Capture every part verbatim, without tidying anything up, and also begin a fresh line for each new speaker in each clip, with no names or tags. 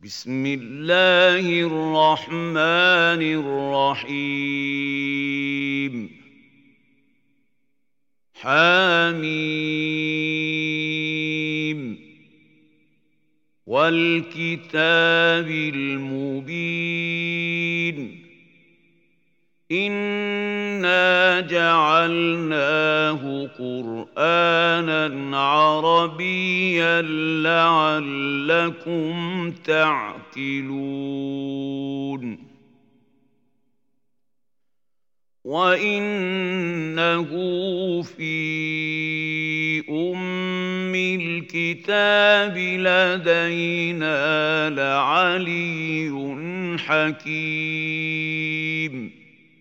بسم الله الرحمن الرحيم حميم والكتاب المبين إنا جعلناه قرآنا عربيا لعلكم تعقلون وإنه في أم الكتاب لدينا لعلي حكيم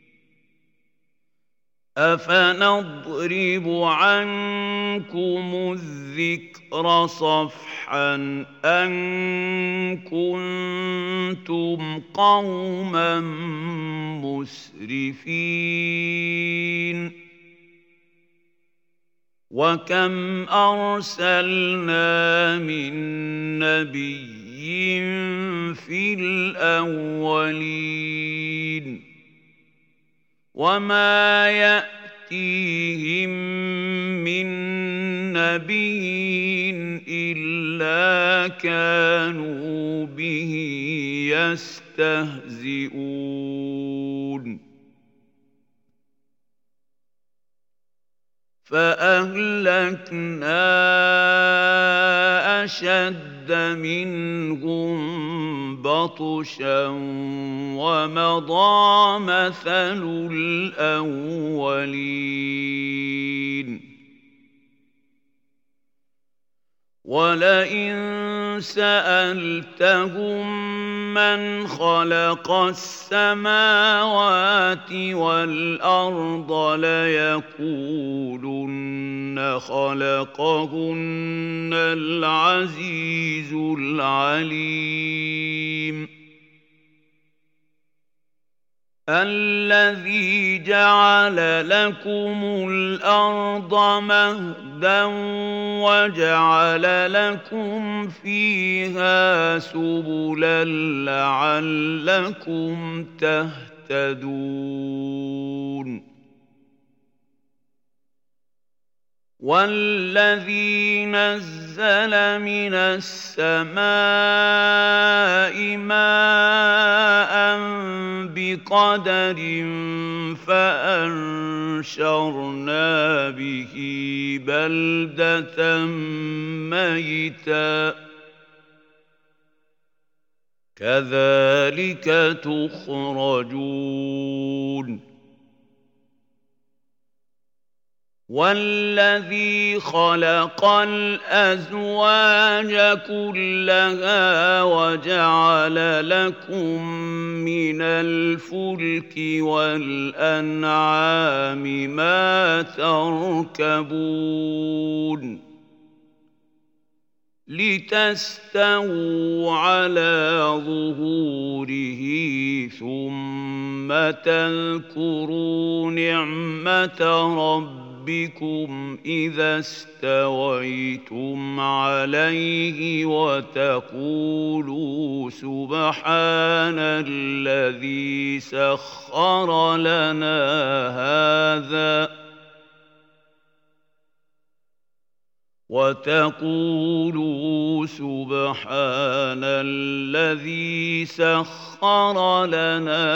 أفنضرب عنكم الذكر صفحا أن كنتم قوما مسرفين وكم أرسلنا من نبي في الأولين وما يأتيهم من نبي إلا كانوا به يستهزئون فأهلكنا أشد منهم بطشا ومضى مثل الأولين ولئن سألتهم من خلق السماوات والأرض ليقولن خلقهن العزيز العليم الذي جعل لكم الأرض مهدا وجعل لكم فيها سبلا لعلكم تهتدون والذي نزل من السماء ماء بقدر فأنشرنا به بلدة ميتا كذلك تخرجون والذي خلق الأزواج كلها وجعل لكم من الفلك والأنعام ما تركبون لتستووا على ظهوره ثم تذكروا نعمة ربكم ربكم إذا استويتم عليه وتقولوا سبحان الذي سخر لنا هذا وتقولوا سبحان الذي سخر لنا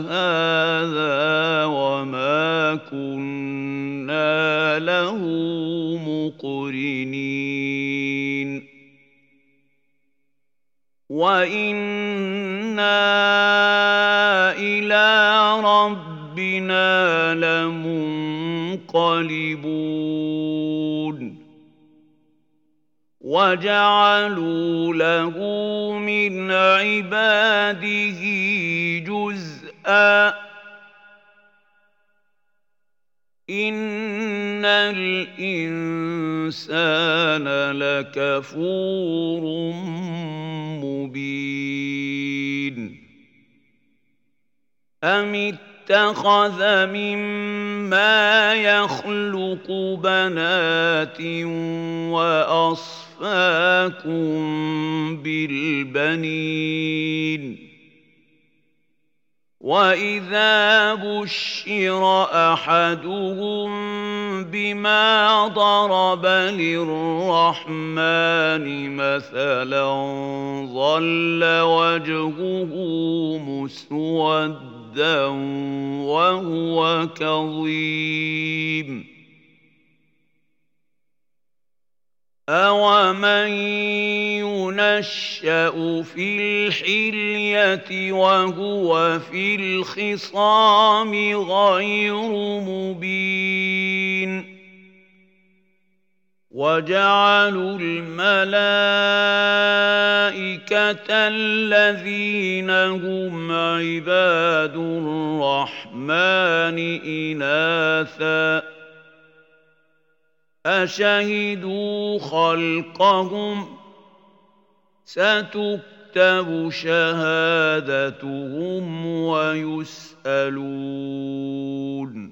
هذا وما كنا له مقرنين وإنا إلى ربنا لمنقلبون وجعلوا له من عباده جزءا إن الإنسان لكفور مبين أم اتخذ مما يخلق بنات وأصفاكم بالبنين وإذا بشر أحدهم بما ضرب للرحمن مثلا ظل وجهه مسودا وهو كظيم أَوَمَن يُنَشَّأُ فِي الْحِلْيَةِ وَهُوَ فِي الْخِصَامِ غَيْرُ مُبِينٍ وَجَعَلُوا الْمَلَائِكَةَ الَّذِينَ هُمْ عِبَادُ الرَّحْمَنِ إِنَاثًا أشهدوا خلقهم ستكتب شهادتهم ويسألون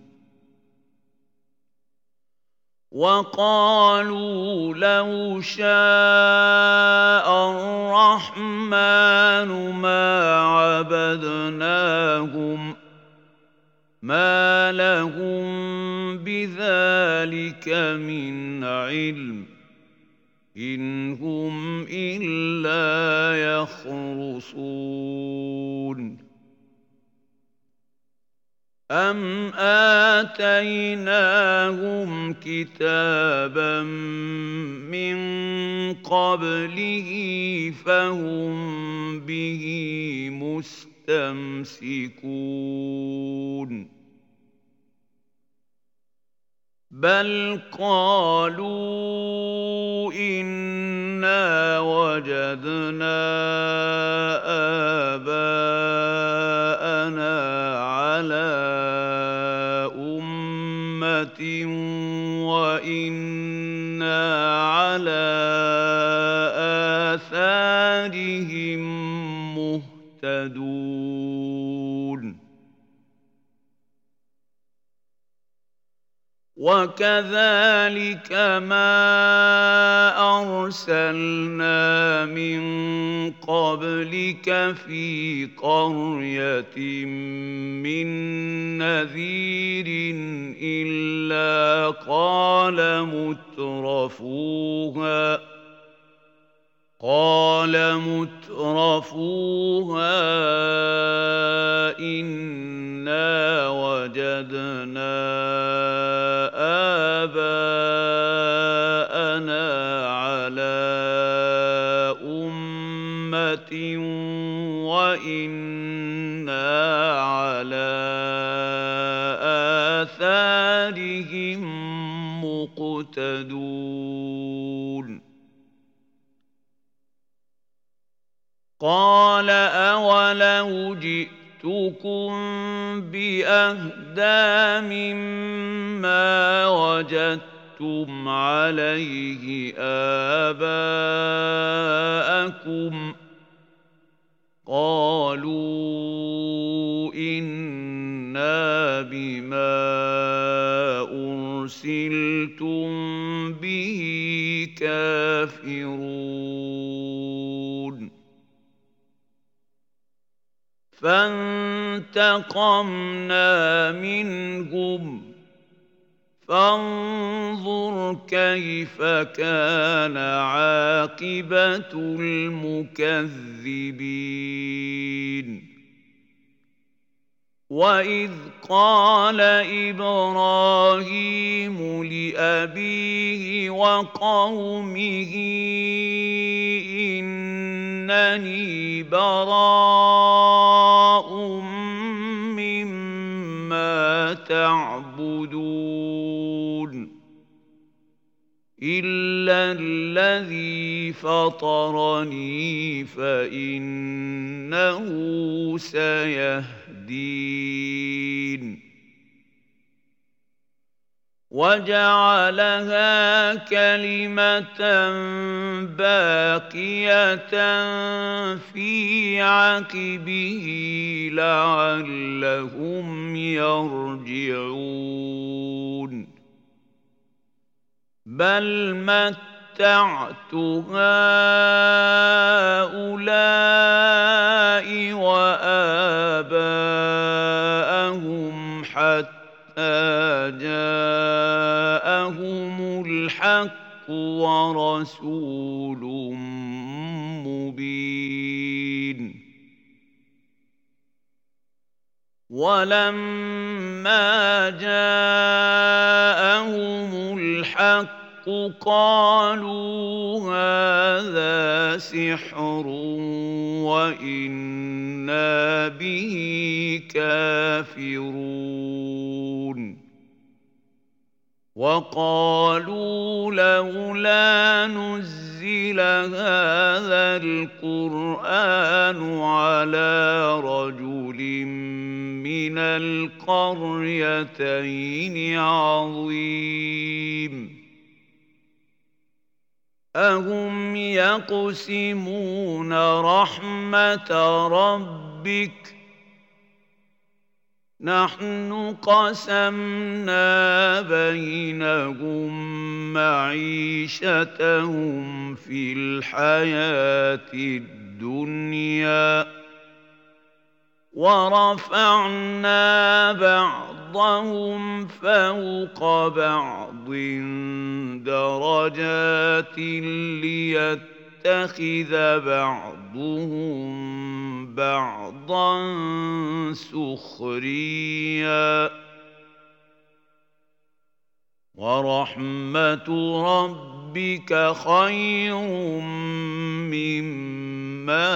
وقالوا لو شاء الرحمن ما عبدناهم ما لهم بذلك من علم إن هم إلا يخرصون أم آتيناهم كتابا من قبله فهم به مستمسكون بل قالوا إنا وجدنا آباءنا على أمة وإنا على آثارهم مهتدون وكذلك ما أرسلنا من قبلك في قرية من نذير إلا قال مترفوها قال مترفوها إنا وجدنا آباءنا على أمة وإنا على آثارهم مقتدون قال أولو جئتكم بأهدى مما وجدتم عليه آباءكم قالوا إنا بما أرسلتم به كافرون فانتقمنا منهم فانظر كيف كان عاقبة المكذبين وإذ قال إبراهيم لأبيه وقومه إنني براء مما تعبدون إلا الذي فطرني فإنه سيهدين وجعلها كلمة باقية في عقبه لعلهم يرجعون بل متعت هؤلاء وآباءهم حتى جاءهم الحق ورسول مبين ولما جاءهم الحق قالوا هذا سحر وإنا به كافرون وقالوا لولا نزل هذا القرآن على رجل من القريتين عظيم أهم يقسمون رحمة ربك نحن قسمنا بينهم معيشتهم في الحياة الدنيا ورفعنا بعضهم فوق بعض درجات ليتخذ بعضهم بعضا سخريا ورحمة ربك خير مما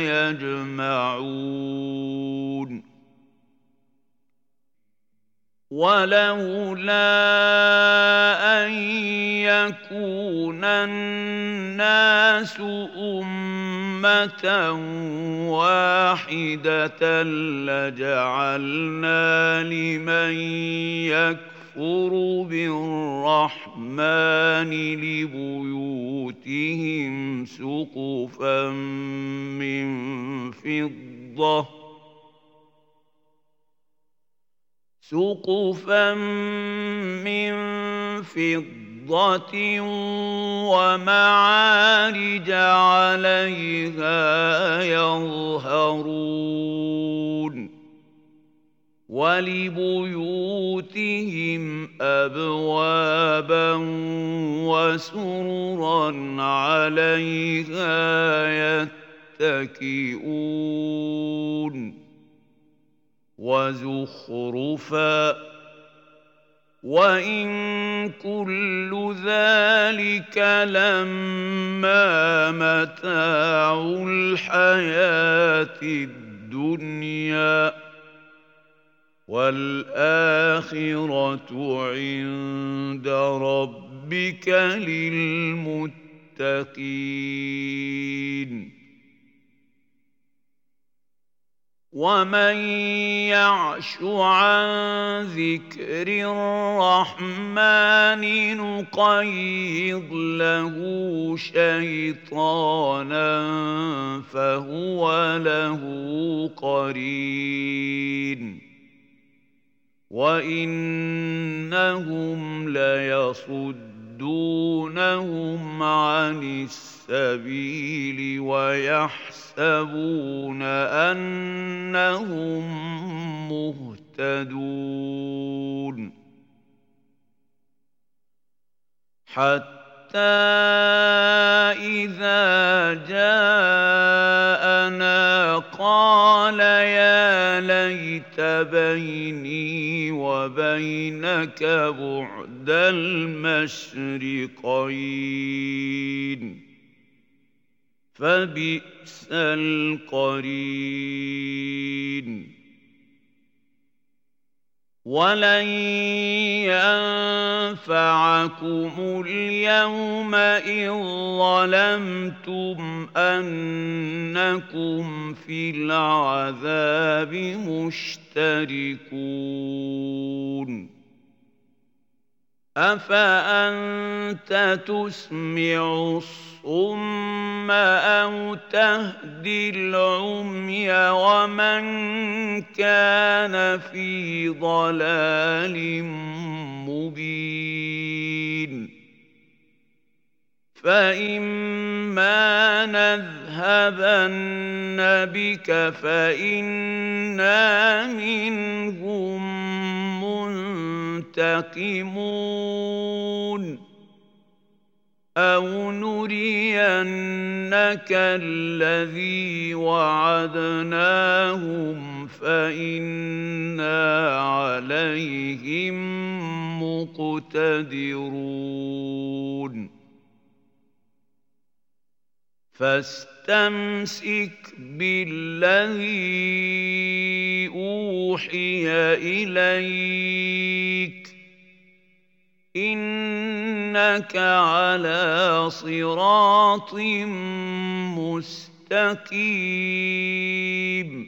يجمعون ولولا أن يكون الناس أمة واحدة لجعلنا لمن يكفر بالرحمن لبيوتهم سقفا من فضة سقفا من فضة ومعارج عليها يظهرون ولبيوتهم أبوابا وسررا عليها يتكئون وزخرفا وإن كل ذلك لما متاع الحياة الدنيا والآخرة عند ربك للمتقين ومن يعش عن ذكر الرحمن نقيض له شيطانا فهو له قرين وإنهم ليصدونهم عن السبيل ويحسبون أنهم مهتدون حتى إذا جاءنا قال يا ليت بيني وبينك بعد المشرقين فبئس القرين ولن ينفعكم اليوم إذ ظلمتم أنكم في العذاب مشتركون أفأنت تسمع الصم أو تهدي العمي ومن كان في ضلال مبين فإما نذهبن بك فإنا منهم منتقمون أو نرينك الذي وعدناهم فإنا عليهم مقتدرون فاستمسك بالذي أوحي إليك إنك على صراط مستقيم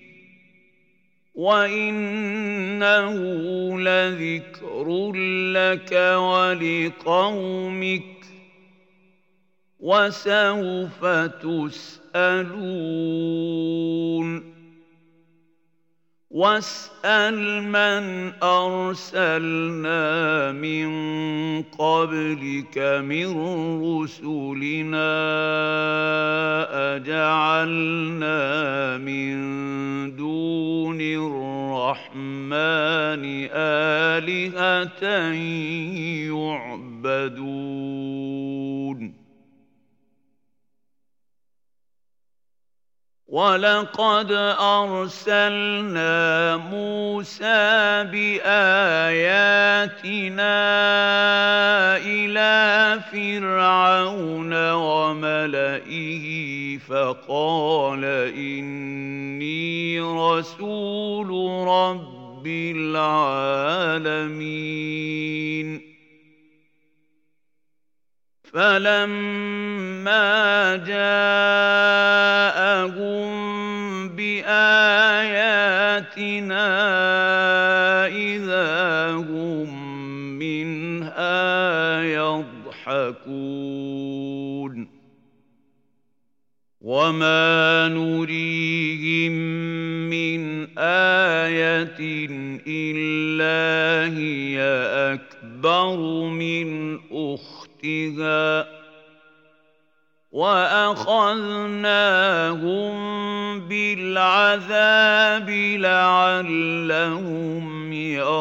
وإنه لذكر لك ولقومك وسوف تسألون واسأل من أرسلنا من قبلك من رسلنا أجعلنا من دون الرحمن آلهة يعبدون ولقد أرسلنا موسى بآياتنا إلى فرعون وملئه فقال إني رسول رب العالمين فلما جاءهم بآياتنا إذا هم منها يضحكون وما نريهم من آية إلا هي أكبر من أختها وأخذناهم بالعذاب لعلهم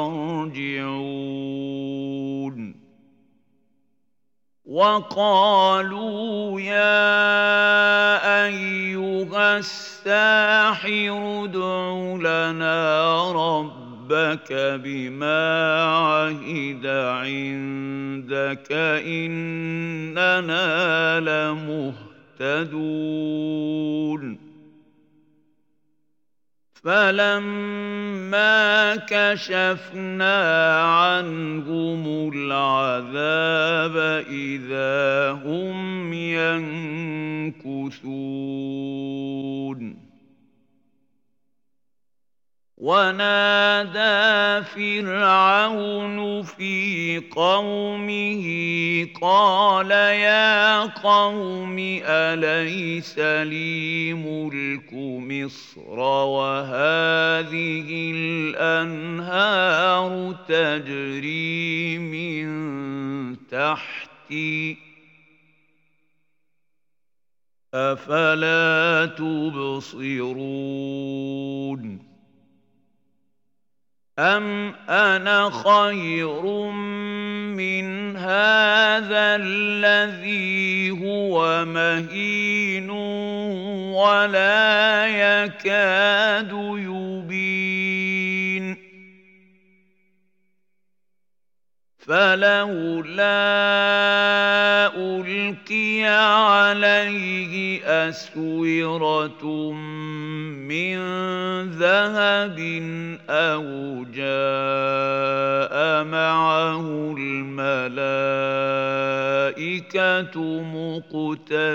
يرجعون وقالوا يا أيها الساحر ادع لنا ربك ربك بما عهد عندك إننا لمهتدون فلما كشفنا عنهم العذاب إذا هم ينكثون ونادى فرعون في قومه قال يا قوم أليس لي ملك مصر وهذه الأنهار تجري من تحتي أفلا تبصرون أم أنا خير من هذا الذي هو مهين ولا يكاد يبين فلولا ألقي عليه أسورة من ذهب أو جاء معه الملائكة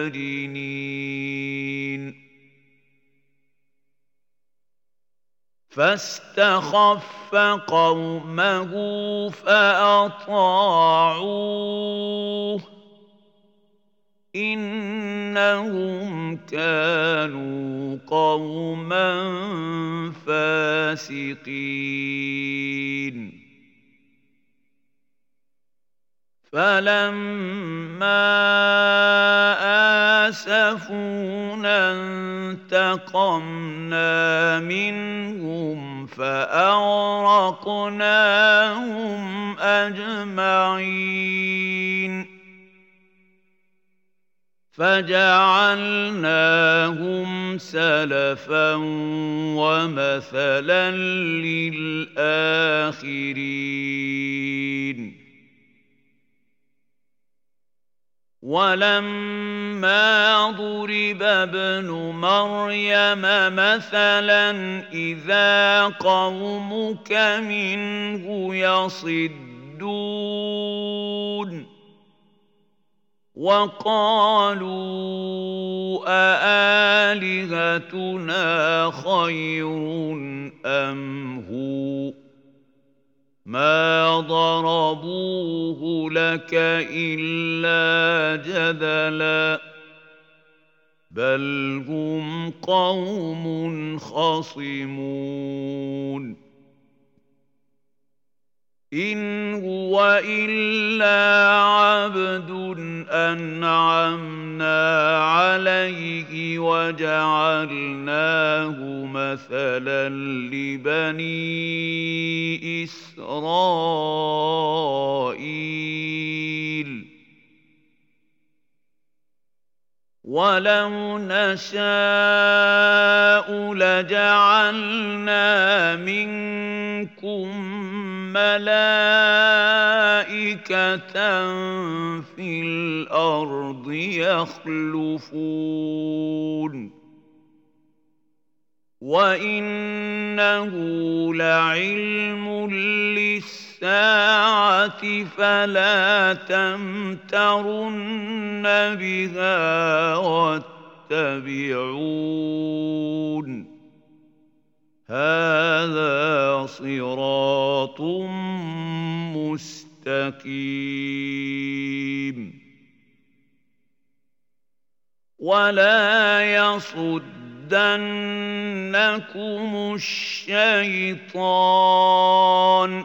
مقترنين فاستخف قومه فأطاعوه إنهم كانوا قوما فاسقين فلما آسفونا انتقمنا منهم فأغرقناهم أجمعين فجعلناهم سلفا ومثلا للآخرين ولما ضرب ابن مريم مثلا إذا قومك منه يصدون وقالوا أآلهتنا خير أم هو ما ضربوه لك إلا جدلا بل هم قوم خصمون إن هو إلا عبد أنعمنا عليه وجعلناه مثلا لبني إسرائيل ولو نشاء لجعلنا منكم ملائكة في الأرض يخلفون وإنه لعلم للساعة فلا تمترن بها واتبعون هذا صراط مستقيم ولا يصدنكم الشيطان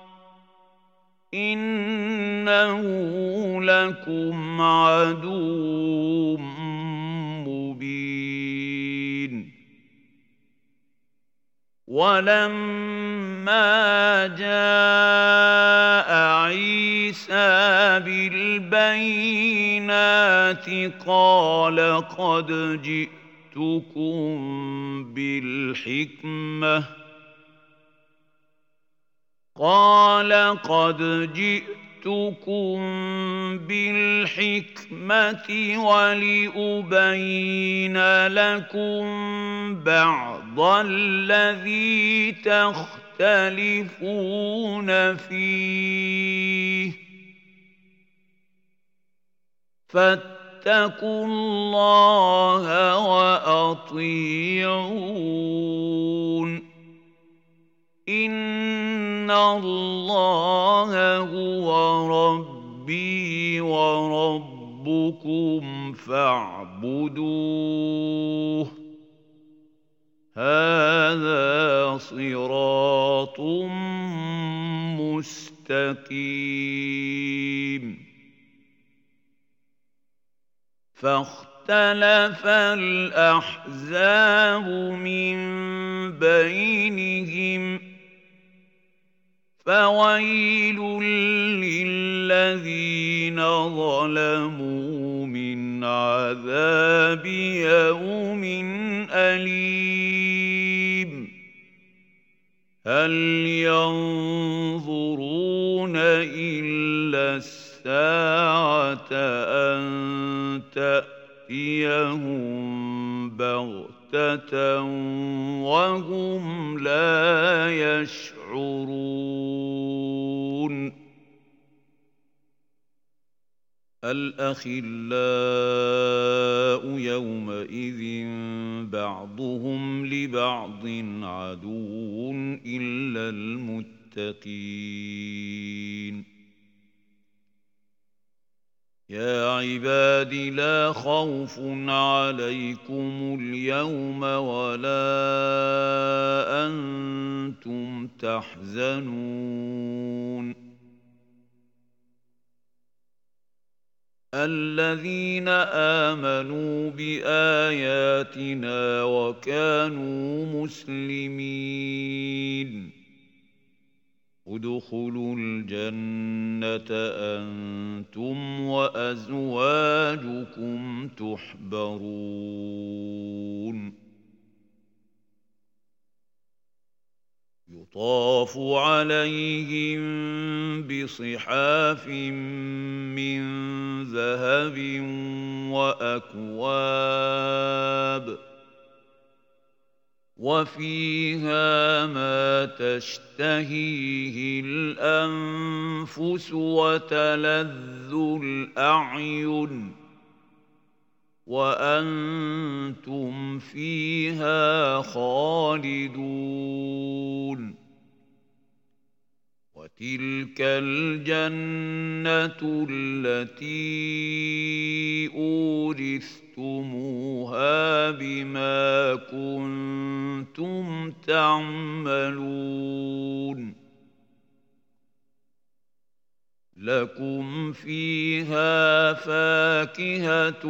إنه لكم عدو مبين ولما جاء عيسى بالبينات قال قد جئتكم بالحكمة قال قد جئتكم بالحكمة ولأبين لكم بعض الذي تختلفون فيه فاتقوا الله وأطيعون إن الله هو ربي وربكم فاعبدوه هذا صراط مستقيم فاختلف الأحزاب من بينهم فويل للذين ظلموا من عذاب يوم أليم هل ينظرون إلا الساعة أن تأتيهم بغتة وهم لا يشعرون الأخلاء يومئذ بعضهم لبعض عدو إلا المتقين يا عباد لا خوف عليكم اليوم ولا أنتم تحزنون الذين آمنوا بآياتنا وكانوا مسلمين ادخلوا الجنة أنتم وأزواجكم تحبرون يطاف عليهم بصحاف من ذهب وأكواب وفيها ما تشتهيه الأنفس وتلذ الأعين وأنتم فيها خالدون وتلك الجنة التي أورثتموها بما كنتم تعملون لكم فيها فاكهة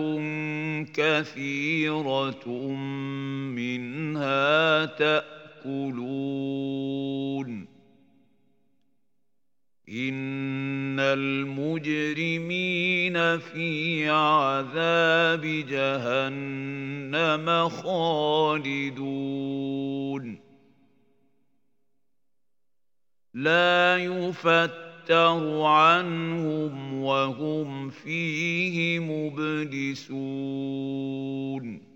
كثيرة منها تأكلون إن المجرمين في عذاب جهنم خالدون لا يفتر عنهم وهم فيه مبلسون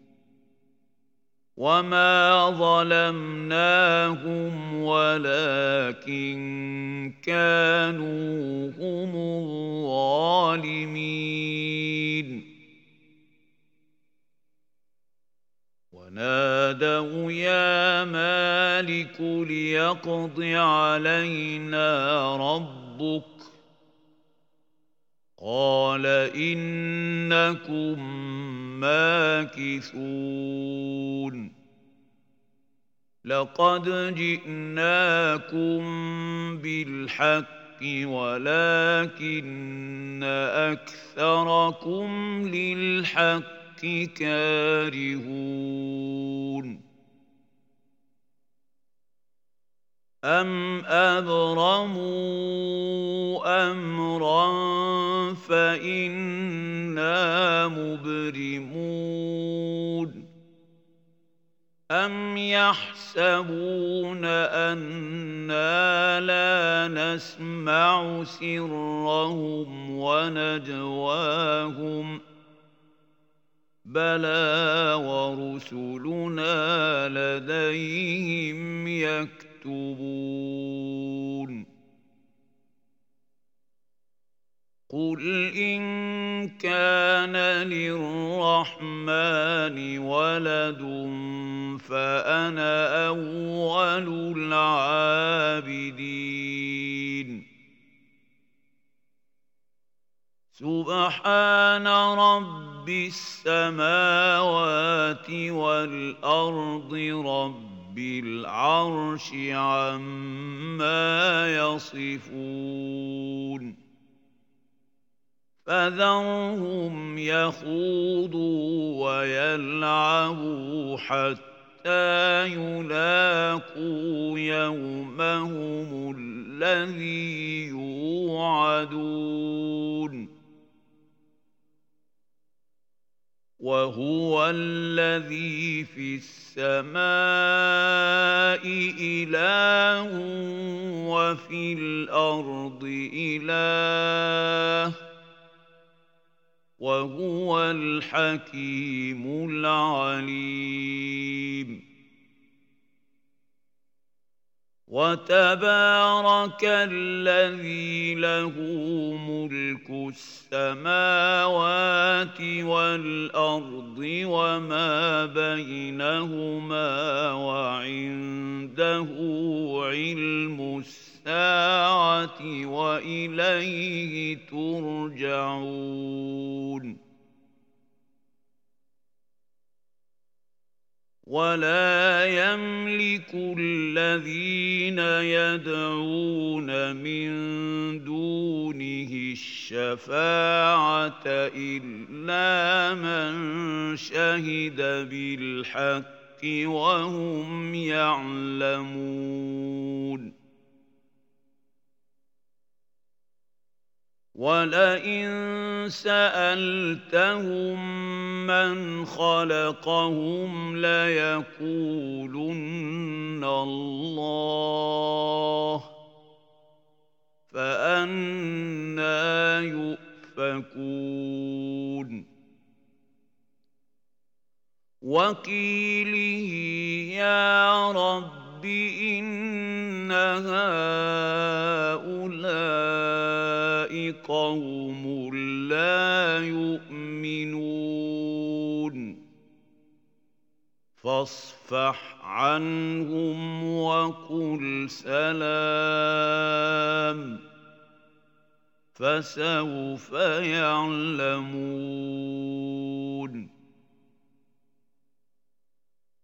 وما ظلمناهم ولكن كانوا هم الظالمين ونادوا يا مالك ليقض علينا ربك قال إنكم ماكثون لقد جئناكم بالحق ولكن أكثركم للحق كارهون أم أبرموا أمرا فإنا مبرمون أم يحسبون أنا لا نسمع سرهم ونجواهم بلى ورسلنا لديهم يكتبون قل إن كان للرحمن ولد فأنا أول العابدين سبحان رب السماوات والأرض رب العرش عما يصفون فذرهم يخوضوا ويلعبوا حتى يلاقوا يومهم الذي يوعدون وهو الذي في السماء إله وفي الأرض إله وهو الحكيم العليم وتبارك الذي له ملك السماوات والأرض وما بينهما وعنده علم الساعة وإليه ترجعون ولا يملك الذين يدعون من دونه الشفاعة إلا من شهد بالحق وهم يعلمون وَلَئِن سَأَلْتَهُم مَّنْ خَلَقَهُمْ لَيَقُولُنَّ اللَّهُ فَأَنَّىٰ يُؤْفَكُونَ وَقِيلِهِ يَا رَبِّ إِنَّ هَٰؤُلَاءِ قَوْمٌ لَّا يُؤْمِنُونَ فَاصْفَحْ عَنْهُمْ وَقُلْ سَلَامٌ فَسَوْفَ يَعْلَمُونَ